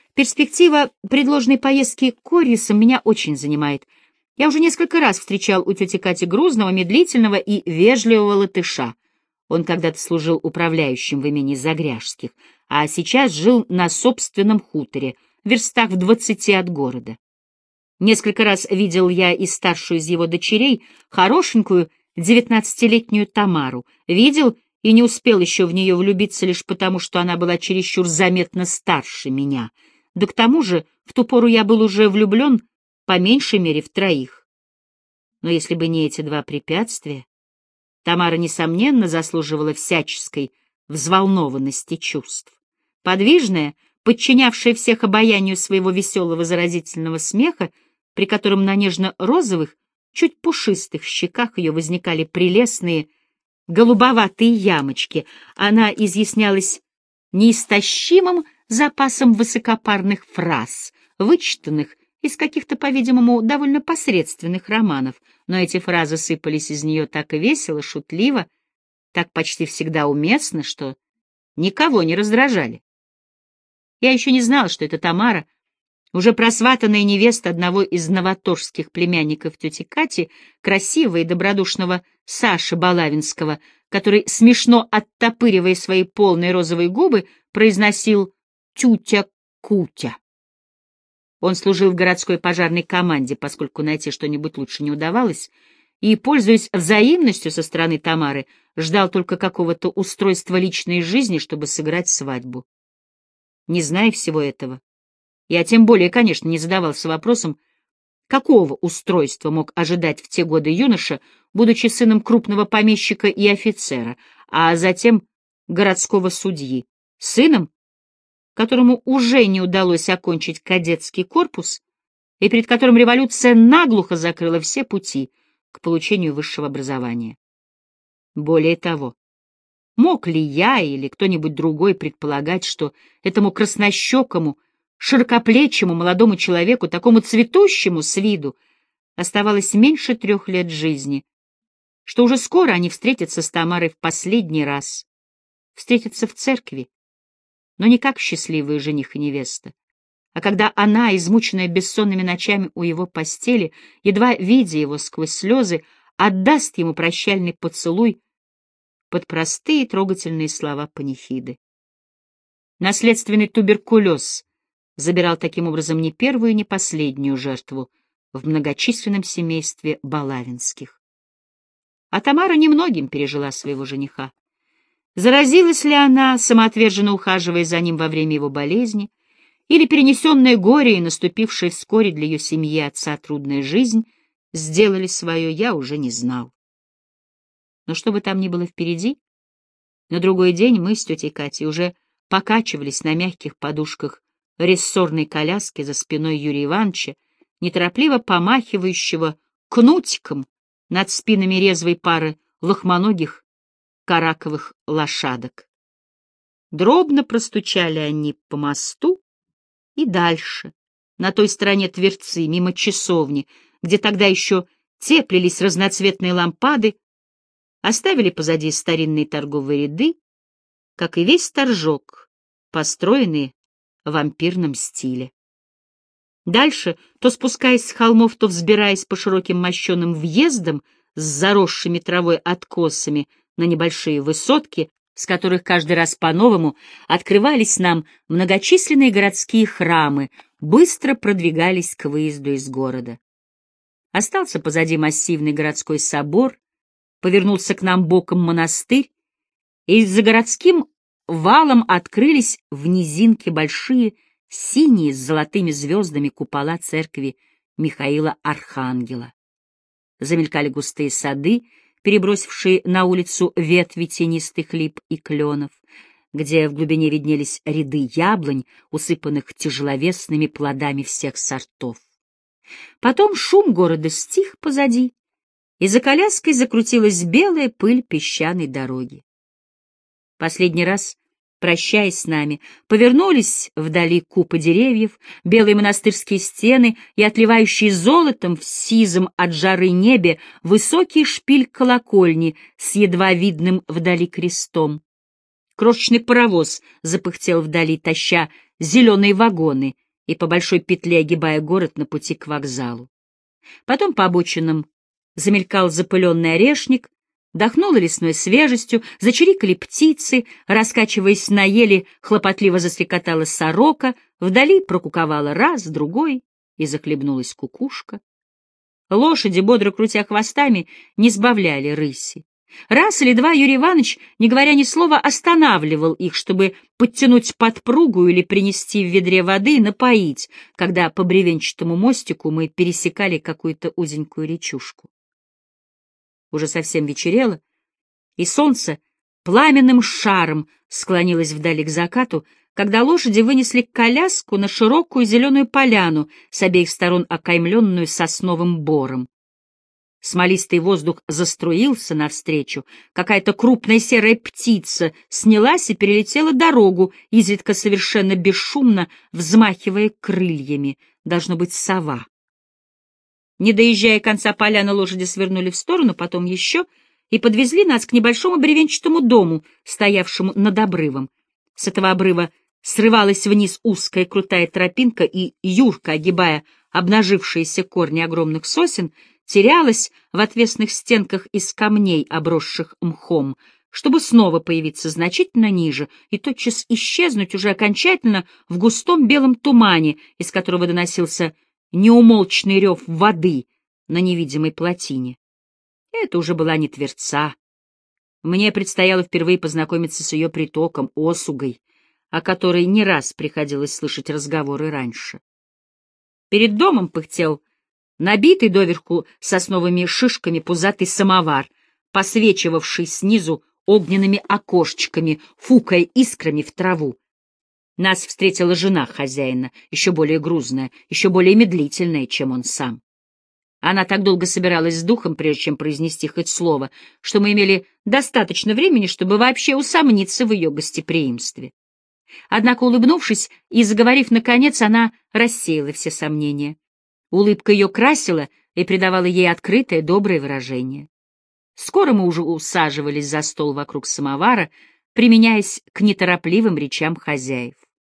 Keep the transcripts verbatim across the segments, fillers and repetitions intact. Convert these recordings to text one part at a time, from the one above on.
Перспектива предложенной поездки к Корьесам меня очень занимает. Я уже несколько раз встречал у тети Кати грузного, медлительного и вежливого латыша. Он когда-то служил управляющим в имении Загряжских, а сейчас жил на собственном хуторе, в верстах в двадцати от города. Несколько раз видел я и старшую из его дочерей, хорошенькую девятнадцатилетнюю Тамару. Видел и не успел еще в нее влюбиться лишь потому, что она была чересчур заметно старше меня. Да к тому же в ту пору я был уже влюблен по меньшей мере в троих. Но если бы не эти два препятствия, Тамара, несомненно, заслуживала всяческой взволнованности чувств. Подвижная, подчинявшая всех обаянию своего веселого заразительного смеха, при котором на нежно-розовых, чуть пушистых щеках ее возникали прелестные голубоватые ямочки, она изъяснялась неистощимым запасом высокопарных фраз, вычитанных из каких-то, по-видимому, довольно посредственных романов, но эти фразы сыпались из нее так весело, шутливо, так почти всегда уместно, что никого не раздражали. Я еще не знала, что это Тамара, уже просватанная невеста одного из новоторжских племянников тети Кати, красивого и добродушного Саши Балавинского, который, смешно оттопыривая свои полные розовые губы, произносил «тютя-кутя». Он служил в городской пожарной команде, поскольку найти что-нибудь лучше не удавалось, и, пользуясь взаимностью со стороны Тамары, ждал только какого-то устройства личной жизни, чтобы сыграть свадьбу. Не зная всего этого, я тем более, конечно, не задавался вопросом, какого устройства мог ожидать в те годы юноша, будучи сыном крупного помещика и офицера, а затем городского судьи, сыном, которому уже не удалось окончить кадетский корпус и перед которым революция наглухо закрыла все пути к получению высшего образования. Более того, мог ли я или кто-нибудь другой предполагать, что этому краснощекому, широкоплечему молодому человеку, такому цветущему с виду, оставалось меньше трех лет жизни, что уже скоро они встретятся с Тамарой в последний раз, встретятся в церкви, но не как счастливые жених и невеста, а когда она, измученная бессонными ночами у его постели, едва видя его сквозь слезы, отдаст ему прощальный поцелуй под простые трогательные слова панихиды. Наследственный туберкулез забирал таким образом не первую и не последнюю жертву в многочисленном семействе Балавинских. А Тамара немногим пережила своего жениха. Заразилась ли она, самоотверженно ухаживая за ним во время его болезни, или перенесенное горе и наступившая вскоре для ее семьи отца трудная жизнь сделали свое, я уже не знал. Но что бы там ни было впереди, на другой день мы с тетей Катей уже покачивались на мягких подушках рессорной коляски за спиной Юрия Ивановича, неторопливо помахивающего кнутиком над спинами резвой пары лохмоногих караковых лошадок. Дробно простучали они по мосту и дальше, на той стороне Тверцы, мимо часовни, где тогда еще теплились разноцветные лампады, оставили позади старинные торговые ряды, как и весь торжок, построенные в ампирном стиле. Дальше, то спускаясь с холмов, то взбираясь по широким мощеным въездам с заросшими травой откосами на небольшие высотки, с которых каждый раз по-новому открывались нам многочисленные городские храмы, быстро продвигались к выезду из города. Остался позади массивный городской собор, повернулся к нам боком монастырь, и за городским валом открылись в низинке большие синие с золотыми звездами купола церкви Михаила Архангела. Замелькали густые сады, перебросившие на улицу ветви тенистых лип и кленов, где в глубине виднелись ряды яблонь, усыпанных тяжеловесными плодами всех сортов. Потом шум города стих позади, и за коляской закрутилась белая пыль песчаной дороги. Последний раз, прощаясь с нами, повернулись вдали купы деревьев, белые монастырские стены и отливающие золотом в сизом от жары небе высокий шпиль колокольни с едва видным вдали крестом. Крошечный паровоз запыхтел вдали, таща зеленые вагоны и по большой петле огибая город на пути к вокзалу. Потом по обочинам замелькал запыленный орешник, дохнуло лесной свежестью, зачирикали птицы, раскачиваясь на еле, хлопотливо застрекотала сорока, вдали прокуковала раз, другой, и захлебнулась кукушка. Лошади, бодро крутя хвостами, не сбавляли рыси. Раз или два Юрий Иванович, не говоря ни слова, останавливал их, чтобы подтянуть подпругу или принести в ведре воды и напоить, когда по бревенчатому мостику мы пересекали какую-то узенькую речушку. Уже совсем вечерело, и солнце пламенным шаром склонилось вдали к закату, когда лошади вынесли коляску на широкую зеленую поляну, с обеих сторон окаймленную сосновым бором. Смолистый воздух заструился навстречу, какая-то крупная серая птица снялась и перелетела дорогу, изредка совершенно бесшумно взмахивая крыльями, должно быть, сова. Не доезжая конца поляны, лошади свернули в сторону, потом еще, и подвезли нас к небольшому бревенчатому дому, стоявшему над обрывом. С этого обрыва срывалась вниз узкая крутая тропинка, и Юрка, огибая обнажившиеся корни огромных сосен, терялась в отвесных стенках из камней, обросших мхом, чтобы снова появиться значительно ниже и тотчас исчезнуть уже окончательно в густом белом тумане, из которого доносился неумолчный рев воды на невидимой плотине. Это уже была не Тверца. Мне предстояло впервые познакомиться с ее притоком, Осугой, о которой не раз приходилось слышать разговоры раньше. Перед домом пыхтел набитый доверху сосновыми шишками пузатый самовар, посвечивавший снизу огненными окошечками, фукая искрами в траву. Нас встретила жена хозяина, еще более грузная, еще более медлительная, чем он сам. Она так долго собиралась с духом, прежде чем произнести хоть слово, что мы имели достаточно времени, чтобы вообще усомниться в ее гостеприимстве. Однако, улыбнувшись и заговорив наконец, она рассеяла все сомнения. Улыбка ее красила и придавала ей открытое, доброе выражение. Скоро мы уже усаживались за стол вокруг самовара, применяясь к неторопливым речам хозяев.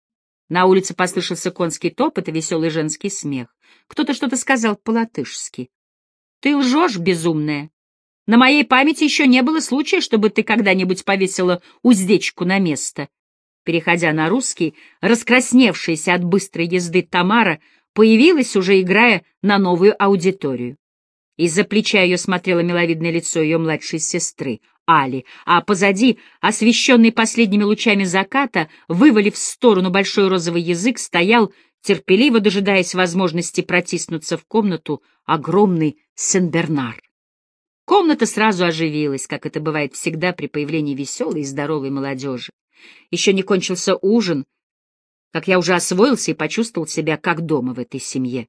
На улице послышался конский топот и веселый женский смех. Кто-то что-то сказал по-латышски. — Ты лжешь, безумная. На моей памяти еще не было случая, чтобы ты когда-нибудь повесила уздечку на место. Переходя на русский, раскрасневшаяся от быстрой езды Тамара появилась, уже играя на новую аудиторию. Из-за плеча ее смотрело миловидное лицо ее младшей сестры, Али, а позади, освещенный последними лучами заката, вывалив в сторону большой розовый язык, стоял, терпеливо дожидаясь возможности протиснуться в комнату, огромный Сен-Бернар. Комната сразу оживилась, как это бывает всегда при появлении веселой и здоровой молодежи. Еще не кончился ужин, как я уже освоился и почувствовал себя как дома в этой семье.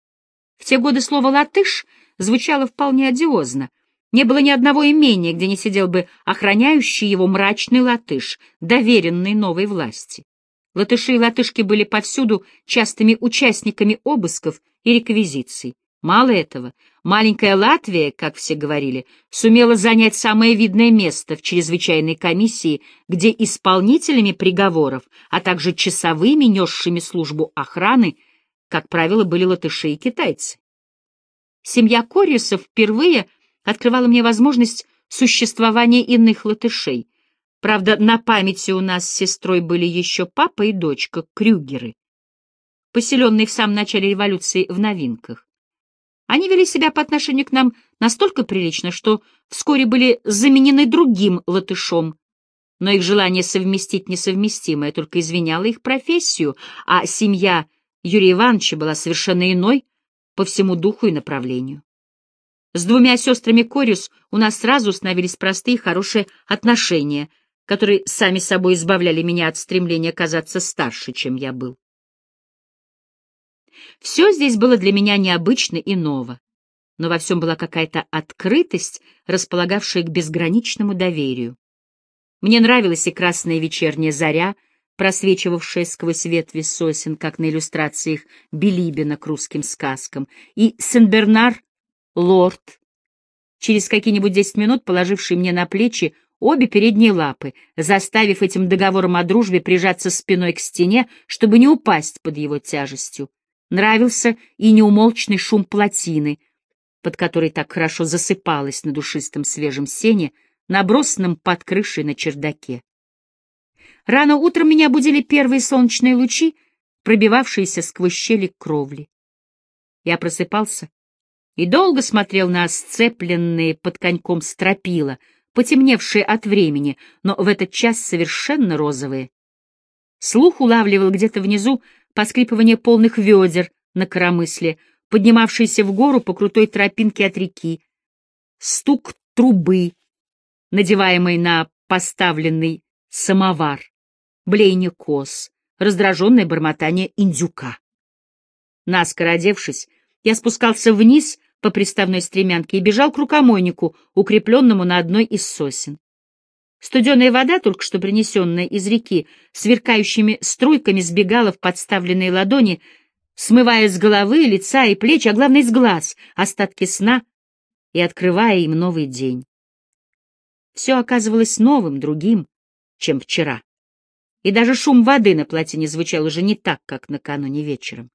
В те годы слово «латыш» звучало вполне одиозно. Не было ни одного имения, где не сидел бы охраняющий его мрачный латыш, доверенный новой власти. Латыши и латышки были повсюду частыми участниками обысков и реквизиций. Мало этого, маленькая Латвия, как все говорили, сумела занять самое видное место в чрезвычайной комиссии, где исполнителями приговоров, а также часовыми, несшими службу охраны, как правило, были латыши и китайцы. Семья Корьюсов впервые открывала мне возможность существования иных латышей. Правда, на памяти у нас с сестрой были еще папа и дочка Крюгеры, поселенные в самом начале революции в Новинках. Они вели себя по отношению к нам настолько прилично, что вскоре были заменены другим латышом, но их желание совместить несовместимое только извиняло их профессию, а семья Юрия Ивановича была совершенно иной по всему духу и направлению. С двумя сестрами Корьюс у нас сразу установились простые хорошие отношения, которые сами собой избавляли меня от стремления казаться старше, чем я был. Все здесь было для меня необычно и ново, но во всем была какая-то открытость, располагавшая к безграничному доверию. Мне нравилась и красная вечерняя заря, просвечивавшая сквозь ветви сосен, как на иллюстрациях Билибина к русским сказкам, и Сен-Бернар, лорд, через какие-нибудь десять минут положивший мне на плечи обе передние лапы, заставив этим договором о дружбе прижаться спиной к стене, чтобы не упасть под его тяжестью. Нравился и неумолчный шум плотины, под которой так хорошо засыпалась на душистом свежем сене, набросанном под крышей на чердаке. Рано утром меня будили первые солнечные лучи, пробивавшиеся сквозь щели кровли. Я просыпался и долго смотрел на сцепленные под коньком стропила, потемневшие от времени, но в этот час совершенно розовые. Слух улавливал где-то внизу поскрипывание полных ведер на коромысле, поднимавшиеся в гору по крутой тропинке от реки, стук трубы, надеваемой на поставленный самовар, блеяние коз, раздраженное бормотание индюка. Наскоро одевшись, я спускался вниз по приставной стремянке и бежал к рукомойнику, укрепленному на одной из сосен. Студеная вода, только что принесенная из реки, сверкающими струйками сбегала в подставленные ладони, смывая с головы, лица и плеч, а главное, с глаз, остатки сна и открывая им новый день. Все оказывалось новым, другим, чем вчера. И даже шум воды на плотине звучал уже не так, как накануне вечером.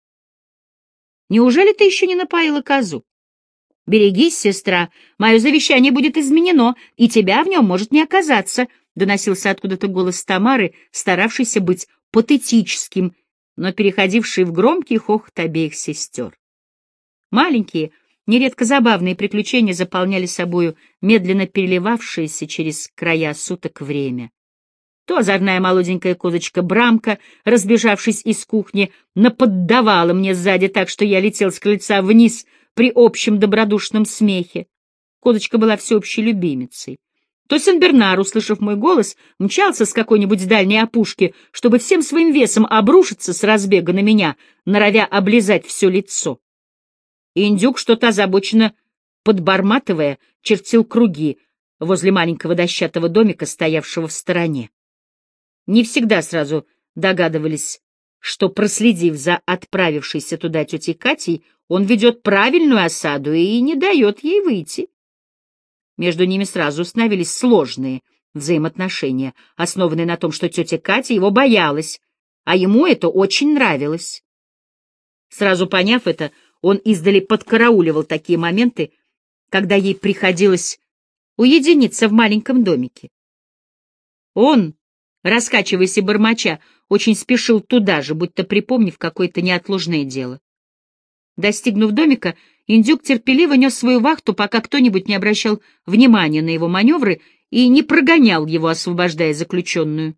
«Неужели ты еще не напоила козу? Берегись, сестра, мое завещание будет изменено, и тебя в нем может не оказаться», — доносился откуда-то голос Тамары, старавшийся быть патетическим, но переходивший в громкий хохот обеих сестер. Маленькие, нередко забавные приключения заполняли собою медленно переливавшееся через края суток время. То озорная молоденькая козочка Брамка, разбежавшись из кухни, наподдавала мне сзади так, что я летел с крыльца вниз при общем добродушном смехе. Козочка была всеобщей любимицей. То Сен-Бернар, услышав мой голос, мчался с какой-нибудь дальней опушки, чтобы всем своим весом обрушиться с разбега на меня, норовя облизать все лицо. Индюк, что-то озабоченно подборматывая, чертил круги возле маленького дощатого домика, стоявшего в стороне. Не всегда сразу догадывались, что, проследив за отправившейся туда тетей Катей, он ведет правильную осаду и не дает ей выйти. Между ними сразу установились сложные взаимоотношения, основанные на том, что тетя Катя его боялась, а ему это очень нравилось. Сразу поняв это, он издали подкарауливал такие моменты, когда ей приходилось уединиться в маленьком домике. Он, раскачиваясь и бормоча, очень спешил туда же, будто припомнив какое-то неотложное дело. Достигнув домика, индюк терпеливо нес свою вахту, пока кто-нибудь не обращал внимания на его маневры и не прогонял его, освобождая заключенную.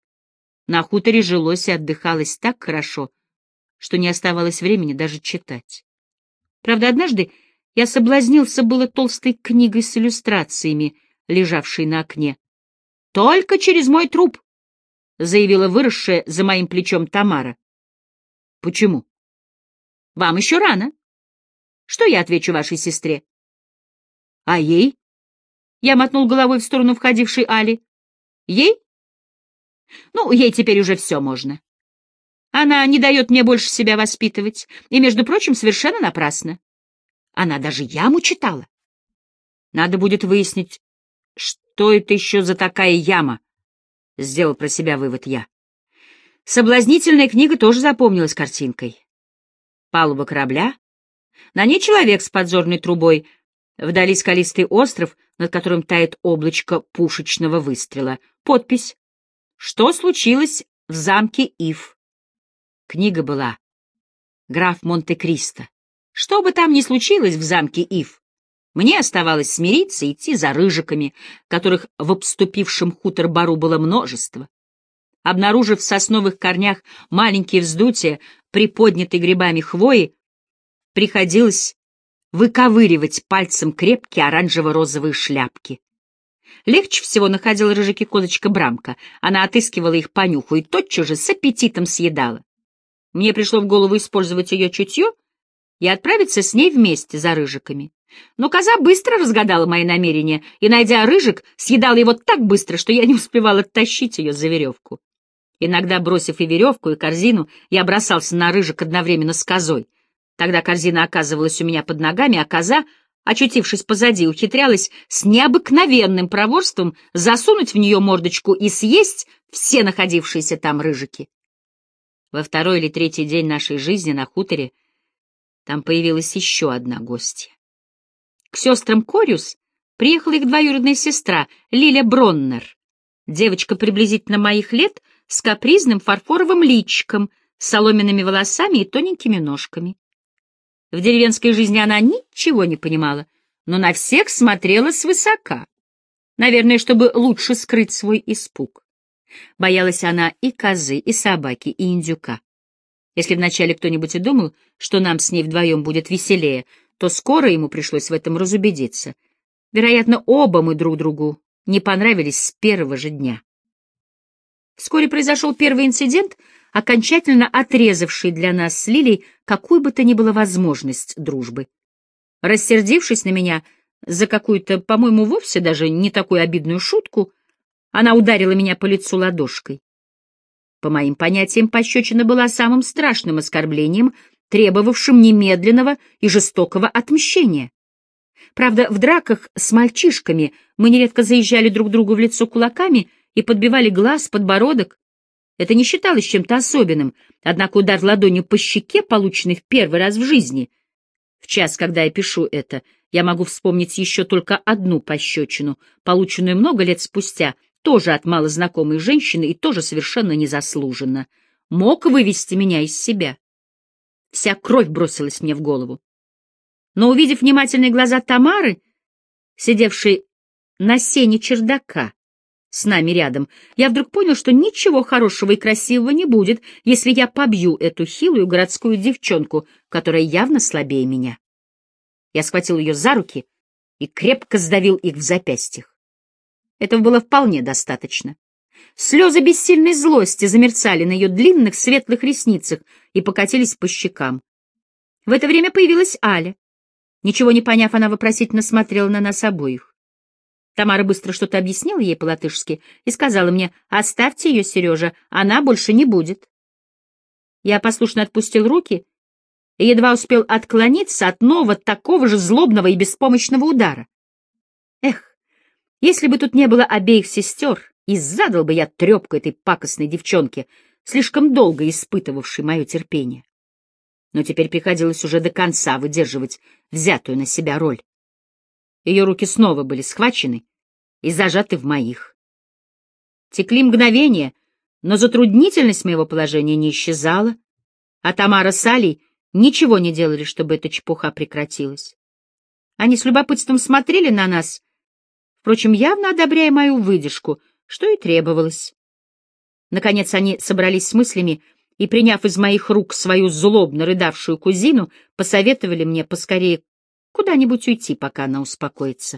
На хуторе жилось и отдыхалось так хорошо, что не оставалось времени даже читать. Правда, однажды я соблазнился было толстой книгой с иллюстрациями, лежавшей на окне. «Только через мой труп», — заявила выросшая за моим плечом Тамара. «Почему?» «Вам еще рано. Что я отвечу вашей сестре?» «А ей?» Я мотнул головой в сторону входившей Али. «Ей? Ну, ей теперь уже все можно. Она не дает мне больше себя воспитывать, и, между прочим, совершенно напрасно. Она даже яму читала. Надо будет выяснить, что это еще за такая яма», — сделал про себя вывод я. Соблазнительная книга тоже запомнилась картинкой. Палуба корабля, на ней человек с подзорной трубой, вдали скалистый остров, над которым тает облачко пушечного выстрела. Подпись: «Что случилось в замке Ив?» Книга была «Граф Монте-Кристо». Что бы там ни случилось в замке Ив, мне оставалось смириться и идти за рыжиками, которых в обступившем хутор-бару было множество. Обнаружив в сосновых корнях маленькие вздутия, приподнятой грибами хвои, приходилось выковыривать пальцем крепкие оранжево-розовые шляпки. Легче всего находила рыжики козочка Брамка. Она отыскивала их по нюху и тотчас же с аппетитом съедала. Мне пришло в голову использовать ее чутье и отправиться с ней вместе за рыжиками. Но коза быстро разгадала мои намерения и, найдя рыжик, съедала его так быстро, что я не успевала тащить ее за веревку. Иногда, бросив и веревку, и корзину, я бросался на рыжик одновременно с козой. Тогда корзина оказывалась у меня под ногами, а коза очутившись позади, ухитрялась с необыкновенным проворством засунуть в нее мордочку и съесть все находившиеся там рыжики. Во второй или третий день нашей жизни на хуторе там появилась еще одна гостья. К сестрам Кориус приехала их двоюродная сестра Лиля Броннер, девочка приблизительно моих лет, с капризным фарфоровым личиком, соломенными волосами и тоненькими ножками. В деревенской жизни она ничего не понимала, но на всех смотрела свысока, наверное, чтобы лучше скрыть свой испуг. Боялась она и козы, и собаки, и индюка. Если вначале кто-нибудь и думал, что нам с ней вдвоем будет веселее, то скоро ему пришлось в этом разубедиться. Вероятно, оба мы друг другу не понравились с первого же дня. Вскоре произошел первый инцидент, окончательно отрезавший для нас с Лилей какую бы то ни было возможность дружбы. Рассердившись на меня за какую-то, по-моему, вовсе даже не такую обидную шутку, она ударила меня по лицу ладошкой. По моим понятиям, пощечина была самым страшным оскорблением, требовавшим немедленного и жестокого отмщения. Правда, в драках с мальчишками мы нередко заезжали друг другу в лицо кулаками и подбивали глаз, подбородок. Это не считалось чем-то особенным, однако удар ладонью по щеке, полученный в первый раз в жизни. В час, когда я пишу это, я могу вспомнить еще только одну пощечину, полученную много лет спустя, тоже от малознакомой женщины и тоже совершенно незаслуженно. Мог вывести меня из себя. Вся кровь бросилась мне в голову. Но, увидев внимательные глаза Тамары, сидевшей на сене чердака с нами рядом, я вдруг понял, что ничего хорошего и красивого не будет, если я побью эту хилую городскую девчонку, которая явно слабее меня. Я схватил ее за руки и крепко сдавил их в запястьях. Этого было вполне достаточно. Слезы бессильной злости замерцали на ее длинных светлых ресницах и покатились по щекам. В это время появилась Аля. Ничего не поняв, она вопросительно смотрела на нас обоих. Тамара быстро что-то объяснила ей по-латышски и сказала мне: «Оставьте ее, Сережа, она больше не будет». Я послушно отпустил руки и едва успел отклониться от нового такого же злобного и беспомощного удара. Эх, если бы тут не было обеих сестер, и задал бы я трепку этой пакостной девчонке, слишком долго испытывавшей мое терпение. Но теперь приходилось уже до конца выдерживать взятую на себя роль. Ее руки снова были схвачены и зажаты в моих. Текли мгновения, но затруднительность моего положения не исчезала, а Тамара с Алей ничего не делали, чтобы эта чепуха прекратилась. Они с любопытством смотрели на нас, впрочем, явно одобряя мою выдержку, что и требовалось. Наконец они собрались с мыслями и, приняв из моих рук свою злобно рыдавшую кузину, посоветовали мне поскорее куда-нибудь уйти, пока она успокоится.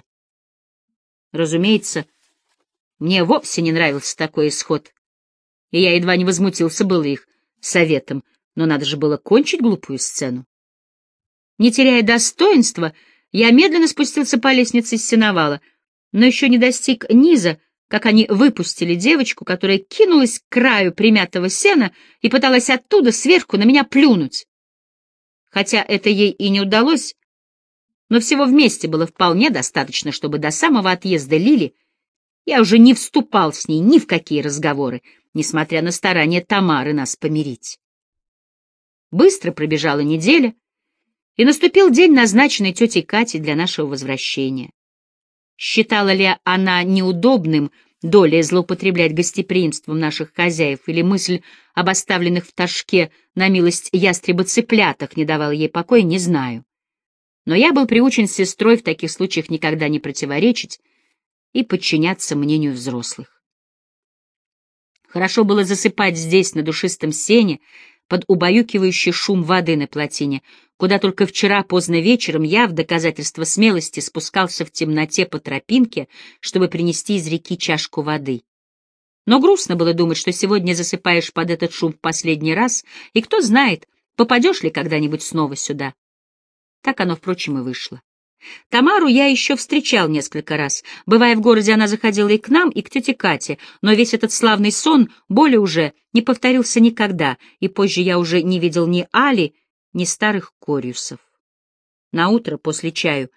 Разумеется, мне вовсе не нравился такой исход, и я едва не возмутился было их советом, но надо же было кончить глупую сцену. Не теряя достоинства, я медленно спустился по лестнице с сеновала, но еще не достиг низа, как они выпустили девочку, которая кинулась к краю примятого сена и пыталась оттуда сверху на меня плюнуть. Хотя это ей и не удалось, но всего вместе было вполне достаточно, чтобы до самого отъезда Лили я уже не вступал с ней ни в какие разговоры, несмотря на старания Тамары нас помирить. Быстро пробежала неделя, и наступил день, назначенный тетей Катей для нашего возвращения. Считала ли она неудобным долей злоупотреблять гостеприимством наших хозяев, или мысль об оставленных в ташке на милость ястреба-цыплятах не давала ей покоя, не знаю. Но я был приучен с сестрой в таких случаях никогда не противоречить и подчиняться мнению взрослых. Хорошо было засыпать здесь, на душистом сене, под убаюкивающий шум воды на плотине, куда только вчера поздно вечером я в доказательство смелости спускался в темноте по тропинке, чтобы принести из реки чашку воды. Но грустно было думать, что сегодня засыпаешь под этот шум в последний раз, и кто знает, попадешь ли когда-нибудь снова сюда. Так оно, впрочем, и вышло. Тамару я еще встречал несколько раз. Бывая в городе, она заходила и к нам, и к тете Кате, но весь этот славный сон более уже не повторился никогда, и позже я уже не видел ни Али, ни старых Кориусов. Наутро, после чаю,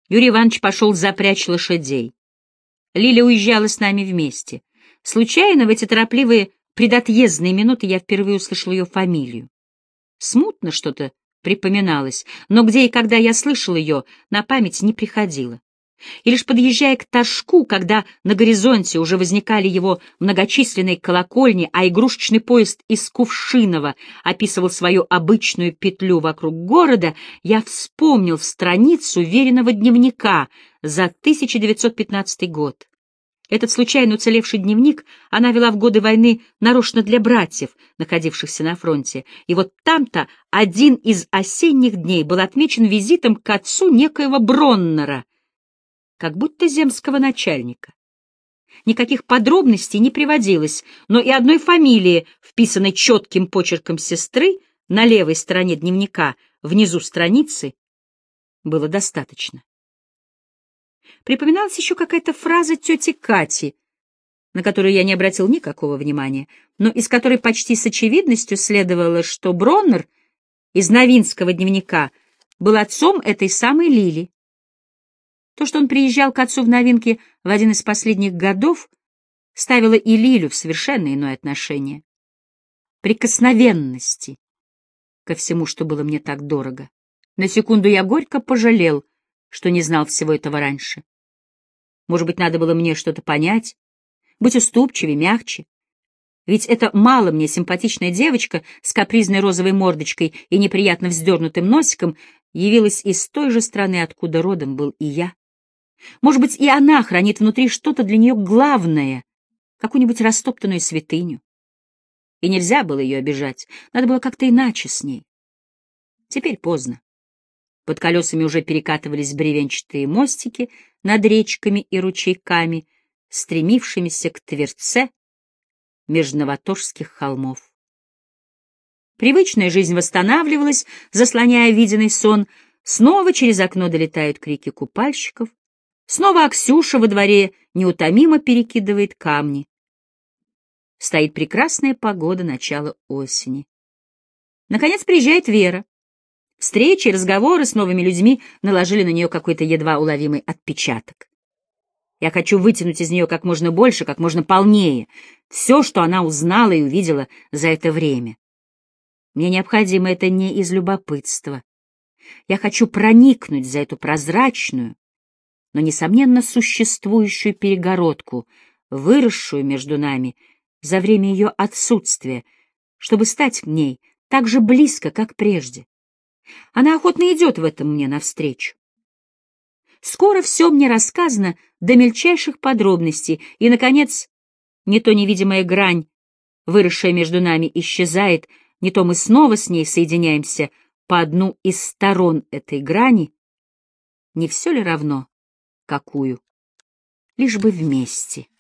Юрий Иванович пошел запрячь лошадей. Лиля уезжала с нами вместе. Случайно в эти торопливые предотъездные минуты я впервые услышал ее фамилию. Смутно что-то припоминалось, но где и когда я слышал ее, на память не приходило. И лишь подъезжая к Ташку, когда на горизонте уже возникали его многочисленные колокольни, а игрушечный поезд из Кувшинова описывал свою обычную петлю вокруг города, я вспомнил страницу веренного дневника за тысяча девятьсот пятнадцатый год. Этот случайно уцелевший дневник она вела в годы войны нарочно для братьев, находившихся на фронте. И вот там-то один из осенних дней был отмечен визитом к отцу некоего Броннера, как будто земского начальника. Никаких подробностей не приводилось, но и одной фамилии, вписанной четким почерком сестры на левой стороне дневника, внизу страницы, было достаточно. Припоминалась еще какая-то фраза тети Кати, на которую я не обратил никакого внимания, но из которой почти с очевидностью следовало, что Броннер из Новинского дневника был отцом этой самой Лили. То, что он приезжал к отцу в Новинке в один из последних годов, ставило и Лилю в совершенно иное отношение. Прикосновенности ко всему, что было мне так дорого. На секунду я горько пожалел, что не знал всего этого раньше. Может быть, надо было мне что-то понять, быть уступчивее, мягче. Ведь эта мало мне симпатичная девочка с капризной розовой мордочкой и неприятно вздернутым носиком явилась из той же страны, откуда родом был и я. Может быть, и она хранит внутри что-то для нее главное, какую-нибудь растоптанную святыню. И нельзя было ее обижать, надо было как-то иначе с ней. Теперь поздно. Под колесами уже перекатывались бревенчатые мостики над речками и ручейками, стремившимися к Тверце меж новоторжских холмов. Привычная жизнь восстанавливалась, заслоняя виденный сон. Снова через окно долетают крики купальщиков. Снова Аксюша во дворе неутомимо перекидывает камни. Стоит прекрасная погода начала осени. Наконец приезжает Вера. Встречи и разговоры с новыми людьми наложили на нее какой-то едва уловимый отпечаток. Я хочу вытянуть из нее как можно больше, как можно полнее, все, что она узнала и увидела за это время. Мне необходимо это не из любопытства. Я хочу проникнуть за эту прозрачную, но, несомненно, существующую перегородку, выросшую между нами за время ее отсутствия, чтобы стать к ней так же близко, как прежде. Она охотно идет в этом мне навстречу. Скоро все мне рассказано до мельчайших подробностей, и, наконец, не то невидимая грань, выросшая между нами, исчезает, не то мы снова с ней соединяемся по одну из сторон этой грани. Не все ли равно, какую? Лишь бы вместе.